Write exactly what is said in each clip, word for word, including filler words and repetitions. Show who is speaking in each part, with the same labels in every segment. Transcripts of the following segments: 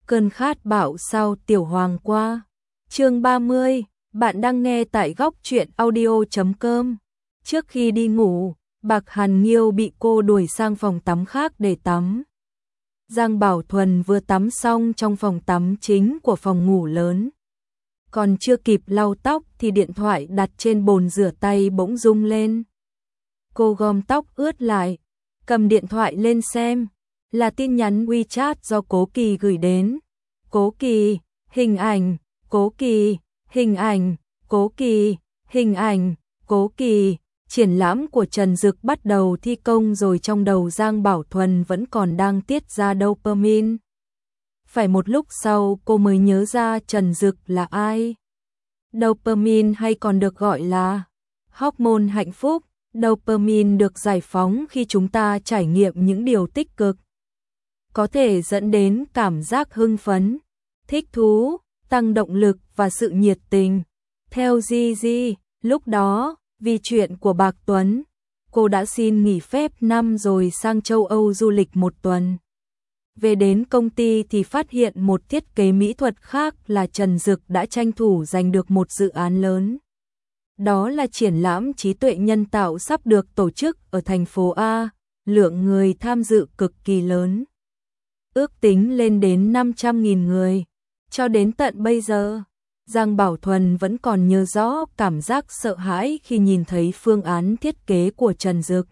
Speaker 1: Cơn khát bạo sao tiểu hoàng qua. Chương ba mươi, bạn đang nghe tại góc truyện audio chấm com. Trước khi đi ngủ, Bạc Hàn Nghiêu bị cô đuổi sang phòng tắm khác để tắm. Giang Bảo Thuần vừa tắm xong trong phòng tắm chính của phòng ngủ lớn. Còn chưa kịp lau tóc thì điện thoại đặt trên bồn rửa tay bỗng rung lên. Cô gom tóc ướt lại, cầm điện thoại lên xem, là tin nhắn WeChat do Cố Kỳ gửi đến. Cố Kỳ, hình ảnh, Cố Kỳ, hình ảnh, Cố Kỳ, hình ảnh, Cố Kỳ. Triển lãm của Trần Dực bắt đầu thi công rồi, trong đầu Giang Bảo Thuần vẫn còn đang tiết ra dopamine. Phải một lúc sau cô mới nhớ ra Trần Dực là ai. Dopamine hay còn được gọi là hormone hạnh phúc. Dopamine được giải phóng khi chúng ta trải nghiệm những điều tích cực, có thể dẫn đến cảm giác hưng phấn, thích thú, tăng động lực và sự nhiệt tình. Theo Gigi, lúc đó, vì chuyện của Bạc Tuấn, cô đã xin nghỉ phép năm rồi sang châu Âu du lịch một tuần. Về đến công ty thì phát hiện một thiết kế mỹ thuật khác là Trần Dực đã tranh thủ giành được một dự án lớn. Đó là triển lãm trí tuệ nhân tạo sắp được tổ chức ở thành phố A, lượng người tham dự cực kỳ lớn. Ước tính lên đến năm trăm nghìn người. Cho đến tận bây giờ, Giang Bảo Thuần vẫn còn nhớ rõ cảm giác sợ hãi khi nhìn thấy phương án thiết kế của Trần Dực.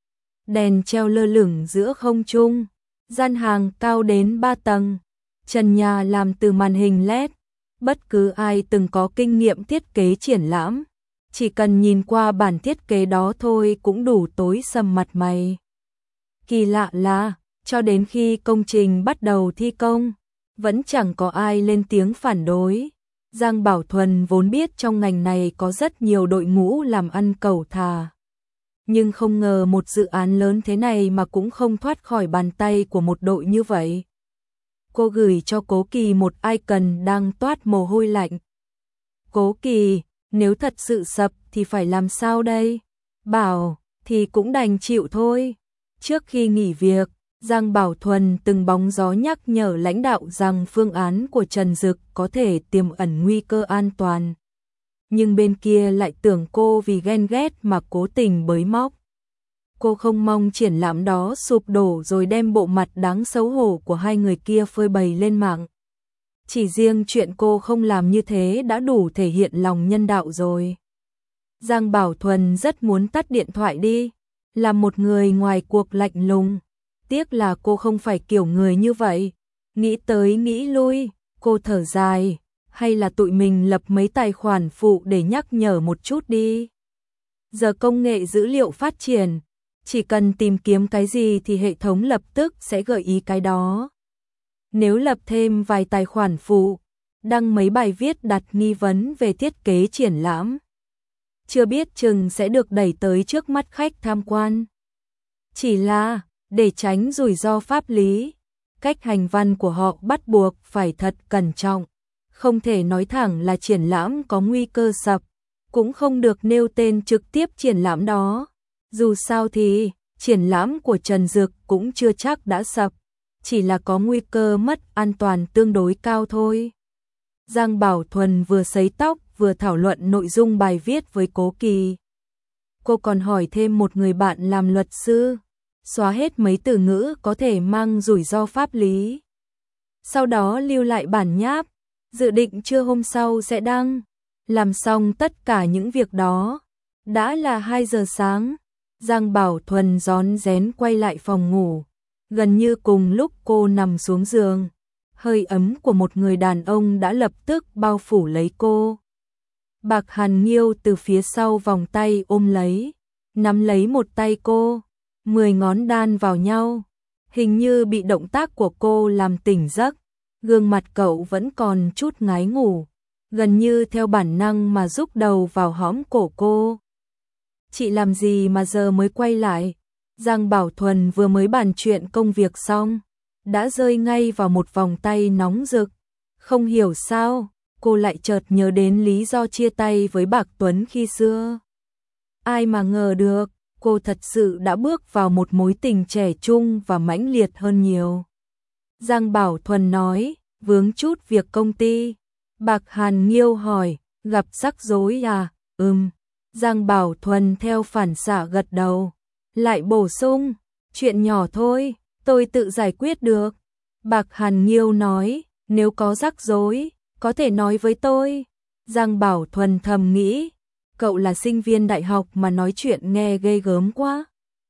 Speaker 1: Đèn treo lơ lửng giữa không trung, gian hàng cao đến ba tầng, trần nhà làm từ màn hình led. Bất cứ ai từng có kinh nghiệm thiết kế triển lãm, chỉ cần nhìn qua bản thiết kế đó thôi cũng đủ tối sầm mặt mày. Kỳ lạ là, cho đến khi công trình bắt đầu thi công, vẫn chẳng có ai lên tiếng phản đối. Giang Bảo Thuần vốn biết trong ngành này có rất nhiều đội ngũ làm ăn cẩu thả, nhưng không ngờ một dự án lớn thế này mà cũng không thoát khỏi bàn tay của một đội như vậy. Cô gửi cho Cố Kỳ một icon đang toát mồ hôi lạnh. Cố Kỳ, nếu thật sự sập thì phải làm sao đây? Bảo, thì cũng đành chịu thôi. Trước khi nghỉ việc, Giang Bảo Thuần từng bóng gió nhắc nhở lãnh đạo rằng phương án của Trần Dực có thể tiềm ẩn nguy cơ an toàn. Nhưng bên kia lại tưởng cô vì ghen ghét mà cố tình bới móc. Cô không mong triển lãm đó sụp đổ rồi đem bộ mặt đáng xấu hổ của hai người kia phơi bày lên mạng. Chỉ riêng chuyện cô không làm như thế đã đủ thể hiện lòng nhân đạo rồi. Giang Bảo Thuần rất muốn tắt điện thoại đi, là một người ngoài cuộc lạnh lùng. Tiếc là cô không phải kiểu người như vậy. Nghĩ tới nghĩ lui, cô thở dài, hay là tụi mình lập mấy tài khoản phụ để nhắc nhở một chút đi. Giờ công nghệ dữ liệu phát triển, chỉ cần tìm kiếm cái gì thì hệ thống lập tức sẽ gợi ý cái đó. Nếu lập thêm vài tài khoản phụ, đăng mấy bài viết đặt nghi vấn về thiết kế triển lãm, chưa biết chừng sẽ được đẩy tới trước mắt khách tham quan. Chỉ là, để tránh rủi ro pháp lý, cách hành văn của họ bắt buộc phải thật cẩn trọng. Không thể nói thẳng là triển lãm có nguy cơ sập, cũng không được nêu tên trực tiếp triển lãm đó. Dù sao thì, triển lãm của Trần Dực cũng chưa chắc đã sập, chỉ là có nguy cơ mất an toàn tương đối cao thôi. Giang Bảo Thuần vừa sấy tóc vừa thảo luận nội dung bài viết với Cố Kỳ. Cô còn hỏi thêm một người bạn làm luật sư, xóa hết mấy từ ngữ có thể mang rủi ro pháp lý. Sau đó lưu lại bản nháp, dự định trưa hôm sau sẽ đăng. Làm xong tất cả những việc đó, đã là hai giờ sáng. Giang Bảo Thuần rón rén quay lại phòng ngủ. Gần như cùng lúc cô nằm xuống giường, hơi ấm của một người đàn ông đã lập tức bao phủ lấy cô. Bạc Hàn Nghiêu từ phía sau vòng tay ôm lấy, nắm lấy một tay cô, mười ngón đan vào nhau, hình như bị động tác của cô làm tỉnh giấc. Gương mặt cậu vẫn còn chút ngái ngủ, gần như theo bản năng mà rúc đầu vào hõm cổ cô. Chị làm gì mà giờ mới quay lại? Giang Bảo Thuần vừa mới bàn chuyện công việc xong, đã rơi ngay vào một vòng tay nóng rực. Không hiểu sao, cô lại chợt nhớ đến lý do chia tay với Bạc Tuấn khi xưa. Ai mà ngờ được, cô thật sự đã bước vào một mối tình trẻ trung và mãnh liệt hơn nhiều. Giang Bảo Thuần nói, vướng chút việc công ty. Bạc Hàn Nghiêu hỏi, gặp rắc rối à? Ừm. Giang Bảo Thuần theo phản xạ gật đầu. Lại bổ sung, chuyện nhỏ thôi, tôi tự giải quyết được. Bạc Hàn Nghiêu nói, nếu có rắc rối, có thể nói với tôi. Giang Bảo Thuần thầm nghĩ, cậu là sinh viên đại học mà nói chuyện nghe ghê gớm quá.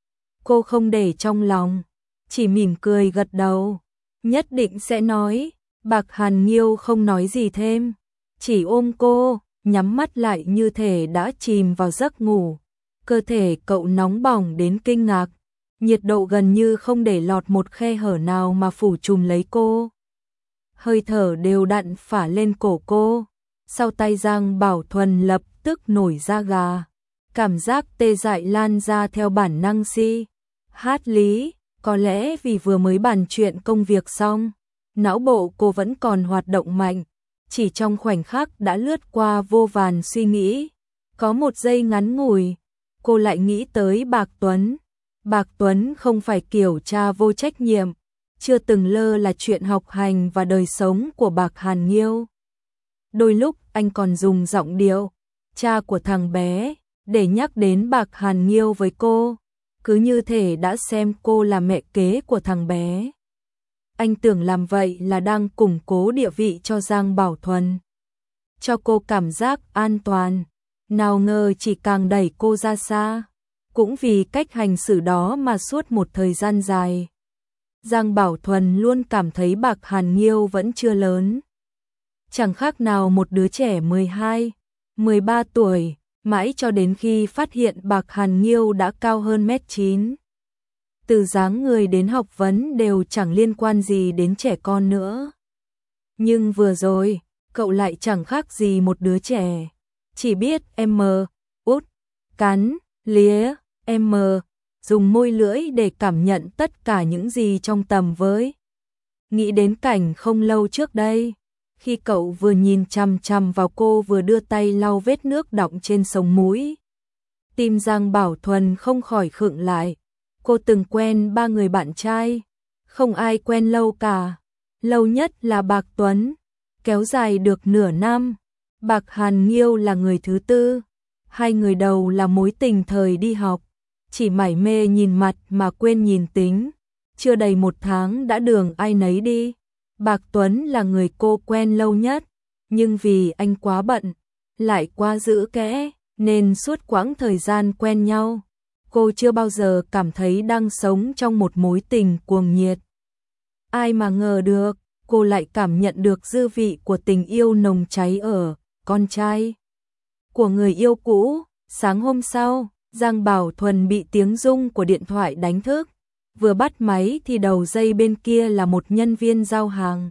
Speaker 1: Cô không để trong lòng, chỉ mỉm cười gật đầu. Nhất định sẽ nói. Bạc Hàn Nghiêu không nói gì thêm, chỉ ôm cô, nhắm mắt lại như thể đã chìm vào giấc ngủ. Cơ thể cậu nóng bỏng đến kinh ngạc, nhiệt độ gần như không để lọt một khe hở nào mà phủ trùm lấy cô. Hơi thở đều đặn phả lên cổ cô, sau tay Giang Bảo Thuần lập tức nổi da gà. Cảm giác tê dại lan ra theo bản năng si. Hát lý, có lẽ vì vừa mới bàn chuyện công việc xong, não bộ cô vẫn còn hoạt động mạnh, chỉ trong khoảnh khắc đã lướt qua vô vàn suy nghĩ. Có một giây ngắn ngủi, cô lại nghĩ tới Bạc Tuấn. Bạc Tuấn không phải kiểu cha vô trách nhiệm, chưa từng lơ là chuyện học hành và đời sống của Bạc Hàn Nghiêu. Đôi lúc anh còn dùng giọng điệu cha của thằng bé để nhắc đến Bạc Hàn Nghiêu với cô, cứ như thể đã xem cô là mẹ kế của thằng bé. Anh tưởng làm vậy là đang củng cố địa vị cho Giang Bảo Thuần, cho cô cảm giác an toàn, nào ngờ chỉ càng đẩy cô ra xa. Cũng vì cách hành xử đó mà suốt một thời gian dài, Giang Bảo Thuần luôn cảm thấy Bạc Hàn Nghiêu vẫn chưa lớn. Chẳng khác nào một đứa trẻ mười hai, mười ba tuổi, mãi cho đến khi phát hiện Bạc Hàn Nghiêu đã cao hơn mét chín. Từ dáng người đến học vấn đều chẳng liên quan gì đến trẻ con nữa. Nhưng vừa rồi, cậu lại chẳng khác gì một đứa trẻ, chỉ biết em út, cắn, lía, em dùng môi lưỡi để cảm nhận tất cả những gì trong tầm với. Nghĩ đến cảnh không lâu trước đây, khi cậu vừa nhìn chằm chằm vào cô vừa đưa tay lau vết nước đọng trên sống mũi. Tim Giang Bảo Thuần không khỏi khựng lại. Cô từng quen ba người bạn trai, không ai quen lâu cả. Lâu nhất là Bạc Tuấn, kéo dài được nửa năm. Bạc Hàn Nghiêu là người thứ tư. Hai người đầu là mối tình thời đi học, chỉ mải mê nhìn mặt mà quên nhìn tính. Chưa đầy một tháng đã đường ai nấy đi. Bạc Tuấn là người cô quen lâu nhất, nhưng vì anh quá bận, lại quá giữ kẽ, nên suốt quãng thời gian quen nhau, cô chưa bao giờ cảm thấy đang sống trong một mối tình cuồng nhiệt. Ai mà ngờ được, cô lại cảm nhận được dư vị của tình yêu nồng cháy ở con trai của người yêu cũ. Sáng hôm sau, Giang Bảo Thuần bị tiếng rung của điện thoại đánh thức. Vừa bắt máy thì đầu dây bên kia là một nhân viên giao hàng.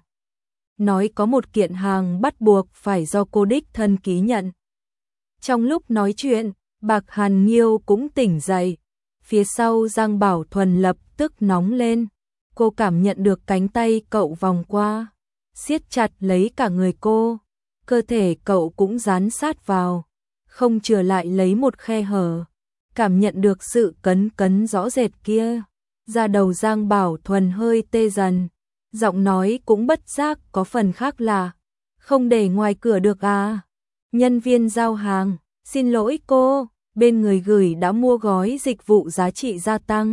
Speaker 1: Nói có một kiện hàng bắt buộc phải do cô đích thân ký nhận. Trong lúc nói chuyện, Bạc Hàn Nghiêu cũng tỉnh dậy. Phía sau Giang Bảo Thuần lập tức nóng lên. Cô cảm nhận được cánh tay cậu vòng qua, siết chặt lấy cả người cô. Cơ thể cậu cũng dán sát vào, không chừa lại lấy một khe hở. Cảm nhận được sự cấn cấn rõ rệt kia, da đầu Giang Bảo Thuần hơi tê dần, giọng nói cũng bất giác có phần khác lạ. Không để ngoài cửa được à? Nhân viên giao hàng, xin lỗi cô, bên người gửi đã mua gói dịch vụ giá trị gia tăng,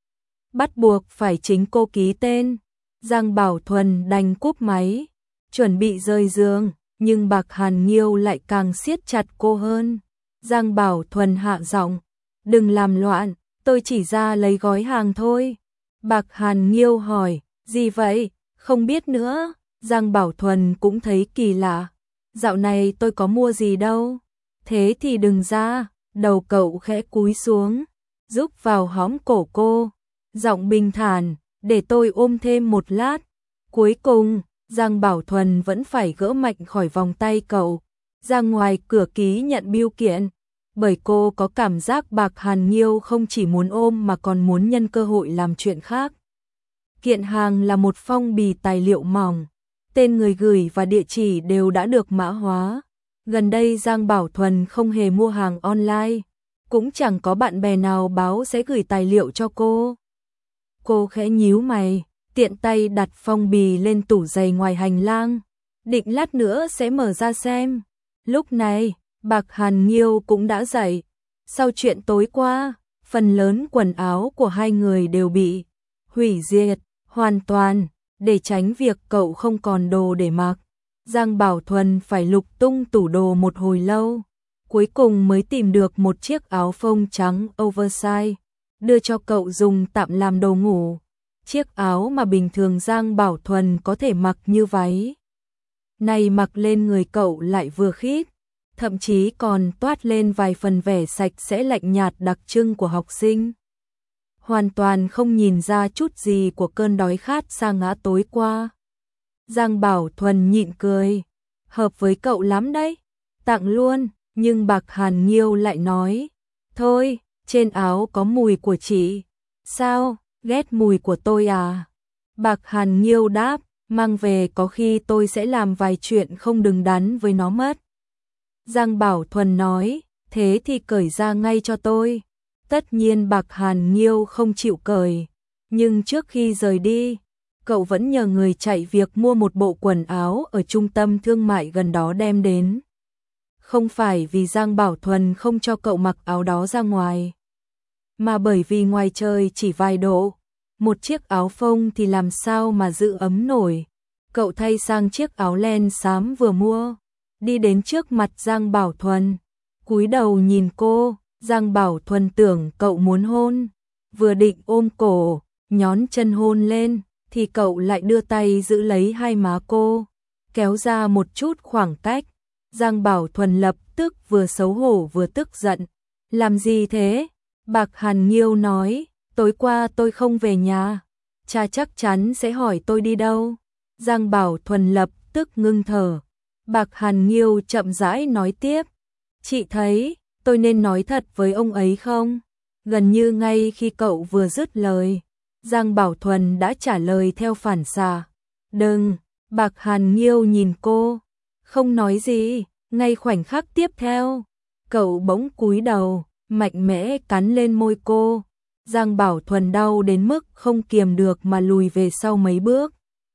Speaker 1: bắt buộc phải chính cô ký tên. Giang Bảo Thuần đành cúp máy, chuẩn bị rời giường, nhưng Bạc Hàn Nghiêu lại càng siết chặt cô hơn. Giang Bảo Thuần hạ giọng, đừng làm loạn, tôi chỉ ra lấy gói hàng thôi. Bạc Hàn Nghiêu hỏi, gì vậy? Không biết nữa. Giang Bảo Thuần cũng thấy kỳ lạ. Dạo này tôi có mua gì đâu. Thế thì đừng ra. Đầu cậu khẽ cúi xuống, giúp vào hõm cổ cô. Giọng bình thản, để tôi ôm thêm một lát. Cuối cùng, Giang Bảo Thuần vẫn phải gỡ mạnh khỏi vòng tay cậu, ra ngoài cửa ký nhận bưu kiện. Bởi cô có cảm giác Bạc Hàn Nghiêu không chỉ muốn ôm mà còn muốn nhân cơ hội làm chuyện khác. Kiện hàng là một phong bì tài liệu mỏng, tên người gửi và địa chỉ đều đã được mã hóa. Gần đây Giang Bảo Thuần không hề mua hàng online, cũng chẳng có bạn bè nào báo sẽ gửi tài liệu cho cô. Cô khẽ nhíu mày, tiện tay đặt phong bì lên tủ giày ngoài hành lang, định lát nữa sẽ mở ra xem. Lúc này, Bạc Hàn Nghiêu cũng đã dậy. Sau chuyện tối qua, phần lớn quần áo của hai người đều bị hủy diệt hoàn toàn, để tránh việc cậu không còn đồ để mặc. Giang Bảo Thuần phải lục tung tủ đồ một hồi lâu, cuối cùng mới tìm được một chiếc áo phông trắng oversize, đưa cho cậu dùng tạm làm đồ ngủ. Chiếc áo mà bình thường Giang Bảo Thuần có thể mặc như váy, này mặc lên người cậu lại vừa khít, thậm chí còn toát lên vài phần vẻ sạch sẽ lạnh nhạt đặc trưng của học sinh. Hoàn toàn không nhìn ra chút gì của cơn đói khát sa ngã tối qua. Giang Bảo Thuần nhịn cười, hợp với cậu lắm đấy, tặng luôn, nhưng Bạc Hàn Nghiêu lại nói, thôi, trên áo có mùi của chị. Sao, ghét mùi của tôi à? Bạc Hàn Nghiêu đáp, mang về có khi tôi sẽ làm vài chuyện không đứng đắn với nó mất. Giang Bảo Thuần nói, thế thì cởi ra ngay cho tôi. Tất nhiên Bạc Hàn Nghiêu không chịu cởi, nhưng trước khi rời đi, cậu vẫn nhờ người chạy việc mua một bộ quần áo ở trung tâm thương mại gần đó đem đến. Không phải vì Giang Bảo Thuần không cho cậu mặc áo đó ra ngoài, mà bởi vì ngoài trời chỉ vài độ, một chiếc áo phông thì làm sao mà giữ ấm nổi. Cậu thay sang chiếc áo len xám vừa mua, đi đến trước mặt Giang Bảo Thuần, cúi đầu nhìn cô. Giang Bảo Thuần tưởng cậu muốn hôn, vừa định ôm cổ, nhón chân hôn lên, thì cậu lại đưa tay giữ lấy hai má cô, kéo ra một chút khoảng cách. Giang Bảo Thuần lập tức vừa xấu hổ vừa tức giận. Làm gì thế? Bạc Hàn Nghiêu nói, tối qua tôi không về nhà, cha chắc chắn sẽ hỏi tôi đi đâu. Giang Bảo Thuần lập tức ngưng thở. Bạc Hàn Nghiêu chậm rãi nói tiếp, chị thấy tôi nên nói thật với ông ấy không? Gần như ngay khi cậu vừa dứt lời, Giang Bảo Thuần đã trả lời theo phản xạ. Đừng. Bạc Hàn Nghiêu nhìn cô, không nói gì. Ngay khoảnh khắc tiếp theo, cậu bỗng cúi đầu, mạnh mẽ cắn lên môi cô. Giang Bảo Thuần đau đến mức không kiềm được mà lùi về sau mấy bước.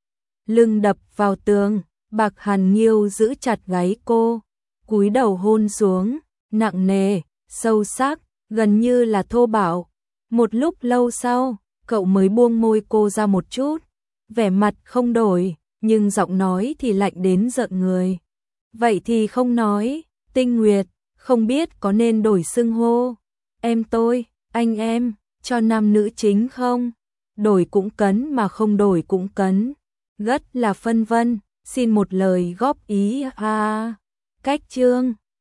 Speaker 1: Lưng đập vào tường, Bạc Hàn Nghiêu giữ chặt gáy cô, cúi đầu hôn xuống, nặng nề, sâu sắc, gần như là thô bạo. Một lúc lâu sau, cậu mới buông môi cô ra một chút, vẻ mặt không đổi, nhưng giọng nói thì lạnh đến giận người. Vậy thì không nói, Tinh Nguyệt, không biết có nên đổi xưng hô, em tôi, anh em, cho nam nữ chính không? Đổi cũng cấn mà không đổi cũng cấn. Rất là phân vân, xin một lời góp ý à. Cách chương